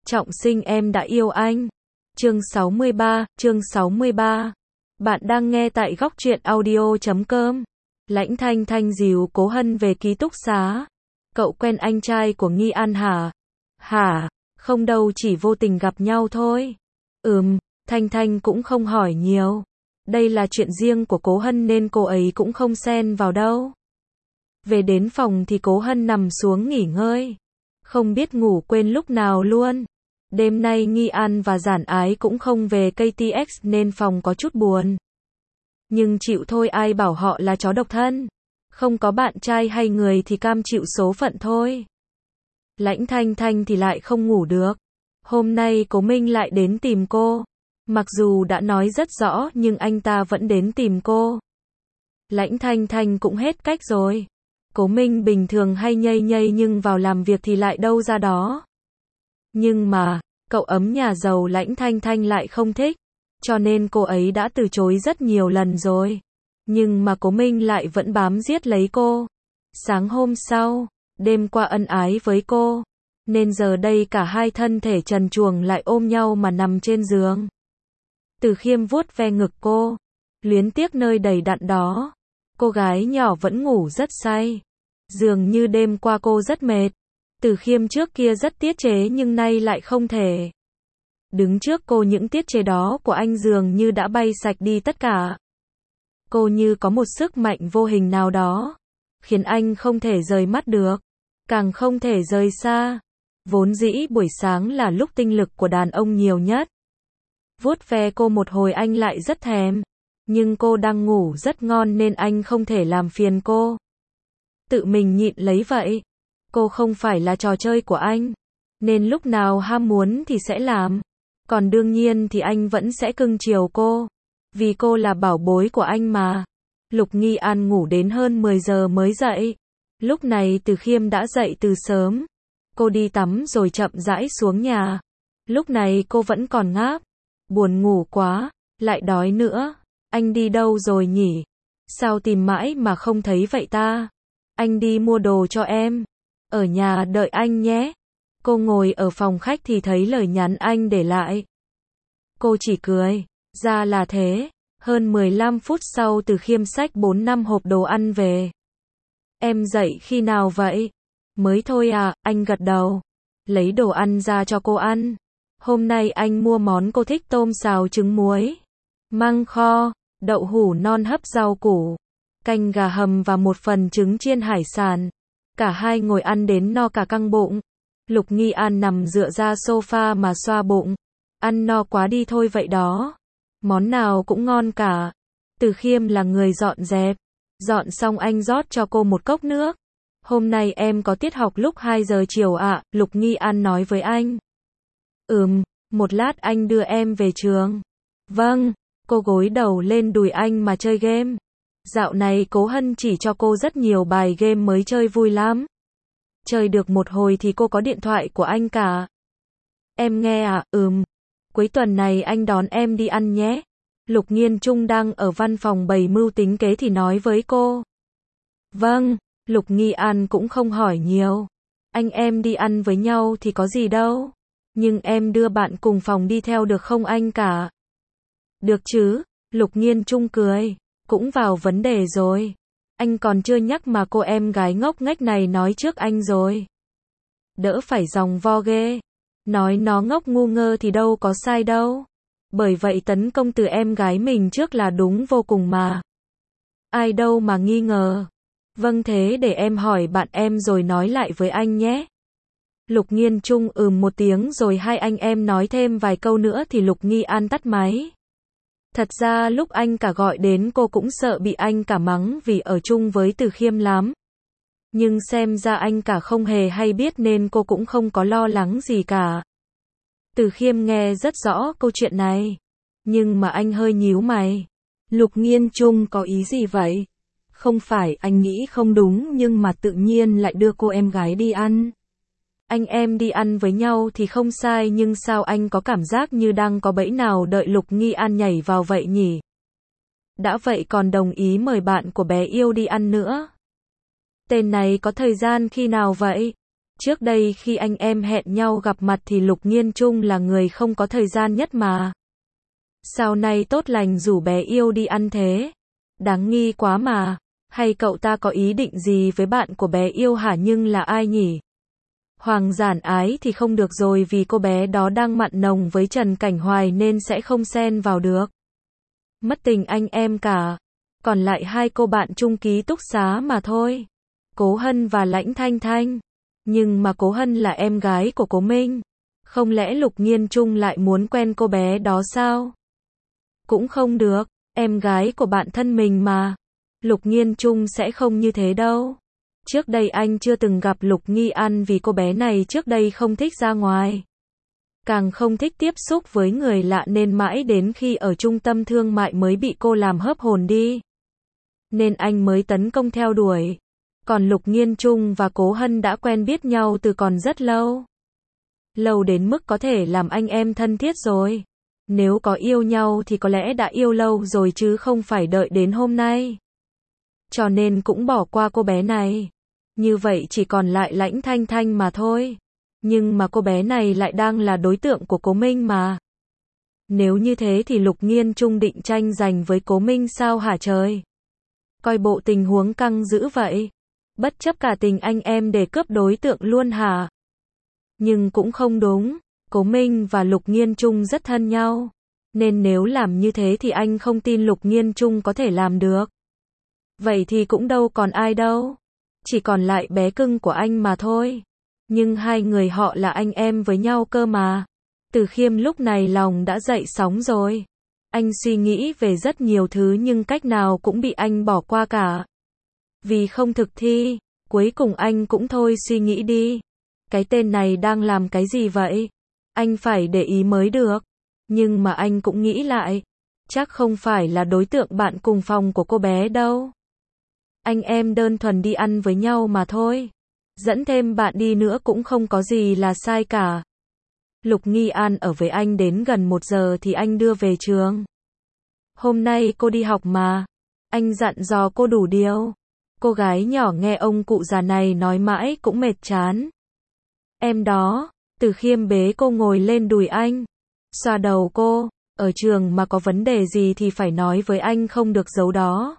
Trọng sinh em đã yêu anh. Chương 63. Bạn đang nghe tại góc truyện audio.com. Lãnh Thanh Thanh dìu Cố Hân về ký túc xá. Cậu quen anh trai của Nghi An hả? Hả? Không đâu, chỉ vô tình gặp nhau thôi. Thanh Thanh cũng không hỏi nhiều. Đây là chuyện riêng của Cố Hân nên cô ấy cũng không xen vào đâu. Về đến phòng thì Cố Hân nằm xuống nghỉ ngơi. Không biết ngủ quên lúc nào luôn. Đêm nay Nghi An và Giản Ái cũng không về KTX nên phòng có chút buồn. Nhưng chịu thôi, ai bảo họ là chó độc thân. Không có bạn trai hay người thì cam chịu số phận thôi. Lãnh Thanh Thanh thì lại không ngủ được. Hôm nay Cố Minh lại đến tìm cô. Mặc dù đã nói rất rõ nhưng anh ta vẫn đến tìm cô. Lãnh Thanh Thanh cũng hết cách rồi. Cố Minh bình thường hay nhây nhây nhưng vào làm việc thì lại đâu ra đó. Nhưng mà, cậu ấm nhà giàu Lãnh Thanh Thanh lại không thích. Cho nên cô ấy đã từ chối rất nhiều lần rồi. Nhưng mà Cố Minh lại vẫn bám giết lấy cô. Sáng hôm sau, đêm qua ân ái với cô. Nên giờ đây cả hai thân thể trần truồng lại ôm nhau mà nằm trên giường. Từ Khiêm vuốt ve ngực cô. Luyến tiếc nơi đầy đặn đó. Cô gái nhỏ vẫn ngủ rất say. Dường như đêm qua cô rất mệt. Từ Khiêm trước kia rất tiết chế nhưng nay lại không thể. Đứng trước cô những tiết chế đó của anh dường như đã bay sạch đi tất cả. Cô như có một sức mạnh vô hình nào đó, khiến anh không thể rời mắt được, càng không thể rời xa. Vốn dĩ buổi sáng là lúc tinh lực của đàn ông nhiều nhất. Vuốt ve cô một hồi anh lại rất thèm. Nhưng cô đang ngủ rất ngon nên anh không thể làm phiền cô. Tự mình nhịn lấy vậy. Cô không phải là trò chơi của anh. Nên lúc nào ham muốn thì sẽ làm. Còn đương nhiên thì anh vẫn sẽ cưng chiều cô. Vì cô là bảo bối của anh mà. Lục Nghi An ngủ đến hơn 10 giờ mới dậy. Lúc này Từ Khiêm đã dậy từ sớm. Cô đi tắm rồi chậm rãi xuống nhà. Lúc này cô vẫn còn ngáp. Buồn ngủ quá, lại đói nữa. Anh đi đâu rồi nhỉ? Sao tìm mãi mà không thấy vậy ta? Anh đi mua đồ cho em. Ở nhà đợi anh nhé. Cô ngồi ở phòng khách thì thấy lời nhắn anh để lại. Cô chỉ cười. Ra là thế. Hơn 15 phút sau Từ Khiêm xách 4-5 hộp đồ ăn về. Em dậy khi nào vậy? Mới thôi à, anh gật đầu. Lấy đồ ăn ra cho cô ăn. Hôm nay anh mua món cô thích, tôm xào trứng muối, măng kho, đậu hũ non hấp rau củ, canh gà hầm và một phần trứng chiên hải sản. Cả hai ngồi ăn đến no cả căng bụng. Lục Nghi An nằm dựa ra sofa mà xoa bụng. Ăn no quá đi thôi vậy đó. Món nào cũng ngon cả. Từ Khiêm là người dọn dẹp. Dọn xong anh rót cho cô một cốc nước. Hôm nay em có tiết học lúc 2 giờ chiều ạ, Lục Nghi An nói với anh. Một lát anh đưa em về trường. Vâng, cô gối đầu lên đùi anh mà chơi game. Dạo này Cố Hân chỉ cho cô rất nhiều bài game mới chơi vui lắm. Chơi được một hồi thì cô có điện thoại của anh cả. Em nghe à? Cuối tuần này anh đón em đi ăn nhé. Lục Nghiên Trung đang ở văn phòng bày mưu tính kế thì nói với cô. Vâng, Lục Nghi An cũng không hỏi nhiều. Anh em đi ăn với nhau thì có gì đâu. Nhưng em đưa bạn cùng phòng đi theo được không anh cả? Được chứ, Lục Nghiên Trung cười. Cũng vào vấn đề rồi. Anh còn chưa nhắc mà cô em gái ngốc nghếch này nói trước anh rồi. Đỡ phải dòng vo ghê. Nói nó ngốc ngu ngơ thì đâu có sai đâu. Bởi vậy tấn công từ em gái mình trước là đúng vô cùng mà. Ai đâu mà nghi ngờ. Vâng, thế để em hỏi bạn em rồi nói lại với anh nhé. Lục Nghiên Trung một tiếng rồi hai anh em nói thêm vài câu nữa thì Lục Nghi An tắt máy. Thật ra lúc anh cả gọi đến cô cũng sợ bị anh cả mắng vì ở chung với Từ Khiêm lắm. Nhưng xem ra anh cả không hề hay biết nên cô cũng không có lo lắng gì cả. Từ Khiêm nghe rất rõ câu chuyện này. Nhưng mà anh hơi nhíu mày. Lục Nghiên Trung có ý gì vậy? Không phải anh nghĩ không đúng nhưng mà tự nhiên lại đưa cô em gái đi ăn. Anh em đi ăn với nhau thì không sai nhưng sao anh có cảm giác như đang có bẫy nào đợi Lục Nghi An nhảy vào vậy nhỉ? Đã vậy còn đồng ý mời bạn của bé yêu đi ăn nữa. Tên này có thời gian khi nào vậy? Trước đây khi anh em hẹn nhau gặp mặt thì Lục Nghiên Trung là người không có thời gian nhất mà. Sao nay tốt lành rủ bé yêu đi ăn thế? Đáng nghi quá mà. Hay cậu ta có ý định gì với bạn của bé yêu hả, nhưng là ai nhỉ? Hoàng Giản Ái thì không được rồi, vì cô bé đó đang mặn nồng với Trần Cảnh Hoài nên sẽ không xen vào được. Mất tình anh em cả. Còn lại hai cô bạn chung ký túc xá mà thôi. Cố Hân và Lãnh Thanh Thanh. Nhưng mà Cố Hân là em gái của Cố Minh. Không lẽ Lục Nghiên Trung lại muốn quen cô bé đó sao? Cũng không được, em gái của bạn thân mình mà. Lục Nghiên Trung sẽ không như thế đâu. Trước đây anh chưa từng gặp Lục Nghi An vì cô bé này trước đây không thích ra ngoài. Càng không thích tiếp xúc với người lạ nên mãi đến khi ở trung tâm thương mại mới bị cô làm hớp hồn đi. Nên anh mới tấn công theo đuổi. Còn Lục Nghiên Trung và Cố Hân đã quen biết nhau từ còn rất lâu. Lâu đến mức có thể làm anh em thân thiết rồi. Nếu có yêu nhau thì có lẽ đã yêu lâu rồi chứ không phải đợi đến hôm nay. Cho nên cũng bỏ qua cô bé này. Như vậy chỉ còn lại Lãnh Thanh Thanh mà thôi. Nhưng mà cô bé này lại đang là đối tượng của Cố Minh mà. Nếu như thế thì Lục Nghiên Trung định tranh giành với Cố Minh sao hả trời? Coi bộ tình huống căng dữ vậy. Bất chấp cả tình anh em để cướp đối tượng luôn hả? Nhưng cũng không đúng. Cố Minh và Lục Nghiên Trung rất thân nhau. Nên nếu làm như thế thì anh không tin Lục Nghiên Trung có thể làm được. Vậy thì cũng đâu còn ai đâu. Chỉ còn lại bé cưng của anh mà thôi. Nhưng hai người họ là anh em với nhau cơ mà. Từ Khiêm lúc này lòng đã dậy sóng rồi. Anh suy nghĩ về rất nhiều thứ nhưng cách nào cũng bị anh bỏ qua cả. Vì không thực thi, cuối cùng anh cũng thôi suy nghĩ đi. Cái tên này đang làm cái gì vậy? Anh phải để ý mới được. Nhưng mà anh cũng nghĩ lại. Chắc không phải là đối tượng bạn cùng phòng của cô bé đâu. Anh em đơn thuần đi ăn với nhau mà thôi. Dẫn thêm bạn đi nữa cũng không có gì là sai cả. Lục Nghi An ở với anh đến gần 1 giờ thì anh đưa về trường. Hôm nay cô đi học mà. Anh dặn dò cô đủ điều. Cô gái nhỏ nghe ông cụ già này nói mãi cũng mệt chán. Em đó, Từ Khiêm bế cô ngồi lên đùi anh. Xoa đầu cô, ở trường mà có vấn đề gì thì phải nói với anh không được giấu đó.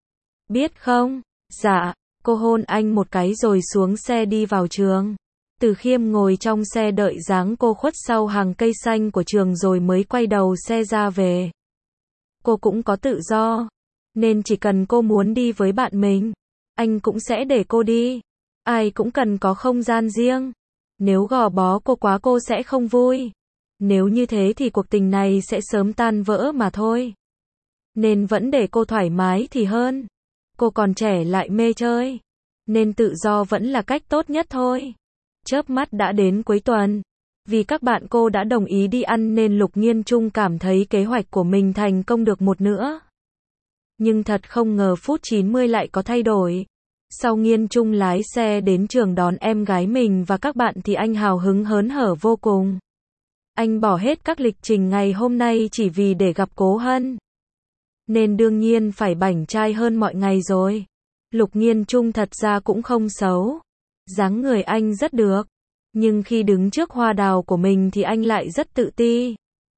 Biết không? Dạ, cô hôn anh một cái rồi xuống xe đi vào trường. Từ Khiêm ngồi trong xe đợi dáng cô khuất sau hàng cây xanh của trường rồi mới quay đầu xe ra về. Cô cũng có tự do, nên chỉ cần cô muốn đi với bạn mình, anh cũng sẽ để cô đi. Ai cũng cần có không gian riêng. Nếu gò bó cô quá cô sẽ không vui. Nếu như thế thì cuộc tình này sẽ sớm tan vỡ mà thôi. Nên vẫn để cô thoải mái thì hơn. Cô còn trẻ lại mê chơi. Nên tự do vẫn là cách tốt nhất thôi. Chớp mắt đã đến cuối tuần. Vì các bạn cô đã đồng ý đi ăn nên Lục Nghiên Trung cảm thấy kế hoạch của mình thành công được một nữa. Nhưng thật không ngờ phút 90 lại có thay đổi. Sau Nghiên Trung lái xe đến trường đón em gái mình và các bạn thì anh hào hứng hớn hở vô cùng. Anh bỏ hết các lịch trình ngày hôm nay chỉ vì để gặp Cố Hân. Nên đương nhiên phải bảnh trai hơn mọi ngày rồi. Lục Nghiên Trung thật ra cũng không xấu. Dáng người anh rất được. Nhưng khi đứng trước hoa đào của mình thì anh lại rất tự ti.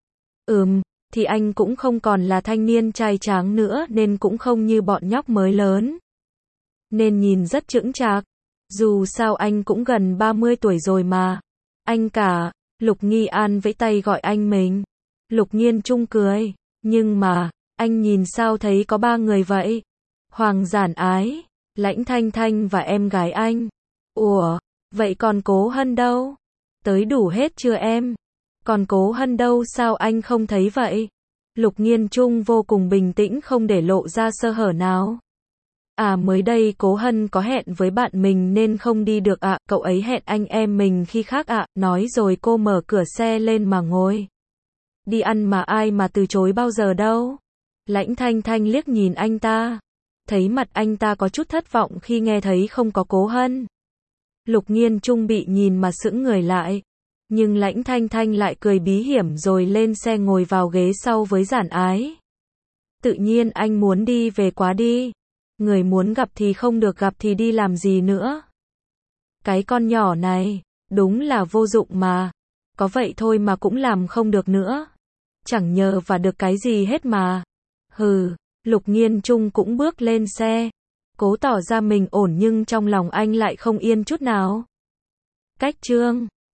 Thì anh cũng không còn là thanh niên trai tráng nữa nên cũng không như bọn nhóc mới lớn. Nên nhìn rất chững chạc. Dù sao anh cũng gần 30 tuổi rồi mà. Anh cả, Lục Nghi An vẫy tay gọi anh mình. Lục Nghiên Trung cười. Nhưng mà, anh nhìn sao thấy có 3 người vậy? Hoàng Giản Ái, Lãnh Thanh Thanh và em gái anh. Ủa, vậy còn Cố Hân đâu? Tới đủ hết chưa em? Còn Cố Hân đâu sao anh không thấy vậy? Lục Nghiên Trung vô cùng bình tĩnh không để lộ ra sơ hở nào. À mới đây Cố Hân có hẹn với bạn mình nên không đi được ạ, cậu ấy hẹn anh em mình khi khác ạ, nói rồi cô mở cửa xe lên mà ngồi. Đi ăn mà ai mà từ chối bao giờ đâu. Lãnh Thanh Thanh liếc nhìn anh ta. Thấy mặt anh ta có chút thất vọng khi nghe thấy không có Cố Hân. Lục Nghiên Trung bị nhìn mà sững người lại. Nhưng Lãnh Thanh Thanh lại cười bí hiểm rồi lên xe ngồi vào ghế sau với Giản Ái. Tự nhiên anh muốn đi về quá đi. Người muốn gặp thì không được gặp thì đi làm gì nữa. Cái con nhỏ này, đúng là vô dụng mà. Có vậy thôi mà cũng làm không được nữa. Chẳng nhờ và được cái gì hết mà. Hừ, Lục Nghiên Trung cũng bước lên xe. Cố tỏ ra mình ổn nhưng trong lòng anh lại không yên chút nào. Cách chương